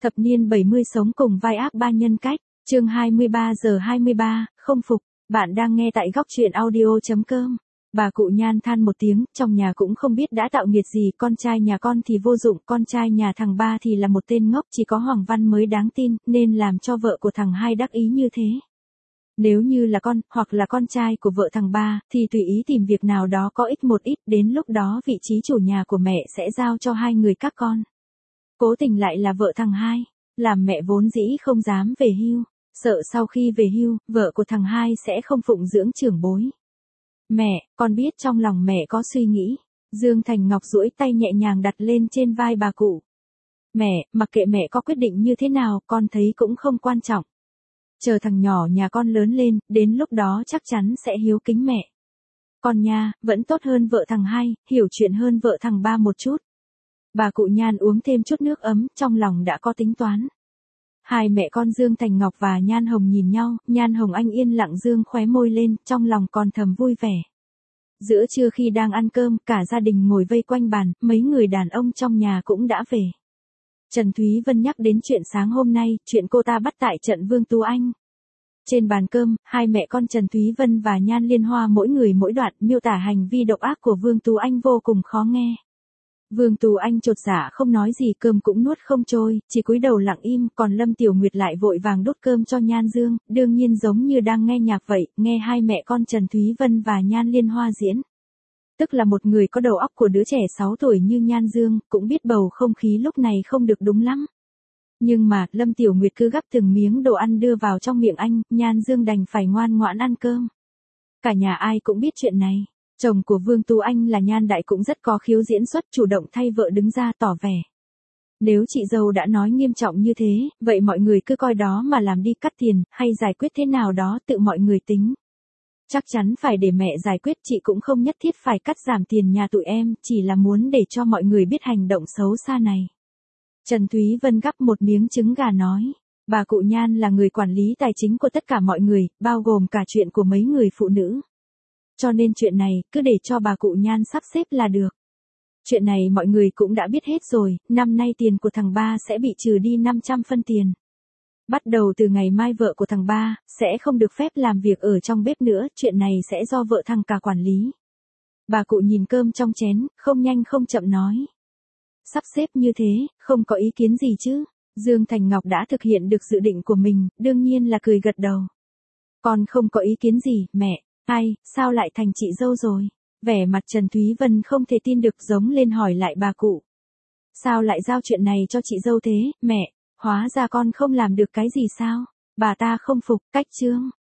Thập niên 70 sống cùng vai ác ba nhân cách, chương 23:23, không phục, bạn đang nghe tại góc truyện audio.com. Bà cụ Nhan than một tiếng, trong nhà cũng không biết đã tạo nghiệt gì, con trai nhà con thì vô dụng, con trai nhà thằng ba thì là một tên ngốc, chỉ có Hoàng Văn mới đáng tin, nên làm cho vợ của thằng hai đắc ý như thế. Nếu như là con, hoặc là con trai của vợ thằng ba, thì tùy ý tìm việc nào đó có ích một ít, đến lúc đó vị trí chủ nhà của mẹ sẽ giao cho hai người các con. Cố tình lại là vợ thằng hai, làm mẹ vốn dĩ không dám về hưu, sợ sau khi về hưu, vợ của thằng hai sẽ không phụng dưỡng trưởng bối. Mẹ, con biết trong lòng mẹ có suy nghĩ. Dương Thành Ngọc duỗi tay nhẹ nhàng đặt lên trên vai bà cụ. Mẹ, mặc kệ mẹ có quyết định như thế nào, con thấy cũng không quan trọng. Chờ thằng nhỏ nhà con lớn lên, đến lúc đó chắc chắn sẽ hiếu kính mẹ. Con nha, vẫn tốt hơn vợ thằng hai, hiểu chuyện hơn vợ thằng ba một chút. Bà cụ Nhan uống thêm chút nước ấm, trong lòng đã có tính toán. Hai mẹ con Dương Thành Ngọc và Nhan Hồng nhìn nhau, Nhan Hồng Anh yên lặng dương khóe môi lên, trong lòng còn thầm vui vẻ. Giữa trưa khi đang ăn cơm, cả gia đình ngồi vây quanh bàn, mấy người đàn ông trong nhà cũng đã về. Trần Thúy Vân nhắc đến chuyện sáng hôm nay, chuyện cô ta bắt tại trận Vương Tú Anh. Trên bàn cơm, hai mẹ con Trần Thúy Vân và Nhan Liên Hoa mỗi người mỗi đoạn miêu tả hành vi độc ác của Vương Tú Anh vô cùng khó nghe. Vương Tú Anh chột dạ không nói gì, cơm cũng nuốt không trôi, chỉ cúi đầu lặng im, còn Lâm Tiểu Nguyệt lại vội vàng đút cơm cho Nhan Dương, đương nhiên giống như đang nghe nhạc vậy, nghe hai mẹ con Trần Thúy Vân và Nhan Liên Hoa diễn. Tức là một người có đầu óc của đứa trẻ 6 tuổi như Nhan Dương, cũng biết bầu không khí lúc này không được đúng lắm. Nhưng mà, Lâm Tiểu Nguyệt cứ gắp từng miếng đồ ăn đưa vào trong miệng anh, Nhan Dương đành phải ngoan ngoãn ăn cơm. Cả nhà ai cũng biết chuyện này. Chồng của Vương Tú Anh là Nhan Đại cũng rất có khiếu diễn xuất, chủ động thay vợ đứng ra tỏ vẻ. Nếu chị dâu đã nói nghiêm trọng như thế, vậy mọi người cứ coi đó mà làm đi, cắt tiền, hay giải quyết thế nào đó tự mọi người tính. Chắc chắn phải để mẹ giải quyết, chị cũng không nhất thiết phải cắt giảm tiền nhà tụi em, chỉ là muốn để cho mọi người biết hành động xấu xa này. Trần Thúy Vân gắp một miếng trứng gà nói. Bà cụ Nhan là người quản lý tài chính của tất cả mọi người, bao gồm cả chuyện của mấy người phụ nữ. Cho nên chuyện này, cứ để cho bà cụ Nhan sắp xếp là được. Chuyện này mọi người cũng đã biết hết rồi, năm nay tiền của thằng ba sẽ bị trừ đi 500 phân tiền. Bắt đầu từ ngày mai vợ của thằng ba, sẽ không được phép làm việc ở trong bếp nữa, chuyện này sẽ do vợ thằng cả quản lý. Bà cụ nhìn cơm trong chén, không nhanh không chậm nói. Sắp xếp như thế, không có ý kiến gì chứ. Dương Thành Ngọc đã thực hiện được dự định của mình, đương nhiên là cười gật đầu. Con không có ý kiến gì, mẹ. Ai, sao lại thành chị dâu rồi? Vẻ mặt Trần Thúy Vân không thể tin được, giống lên hỏi lại bà cụ. Sao lại giao chuyện này cho chị dâu thế, mẹ? Hóa ra con không làm được cái gì sao? Bà ta không phục, cách chương.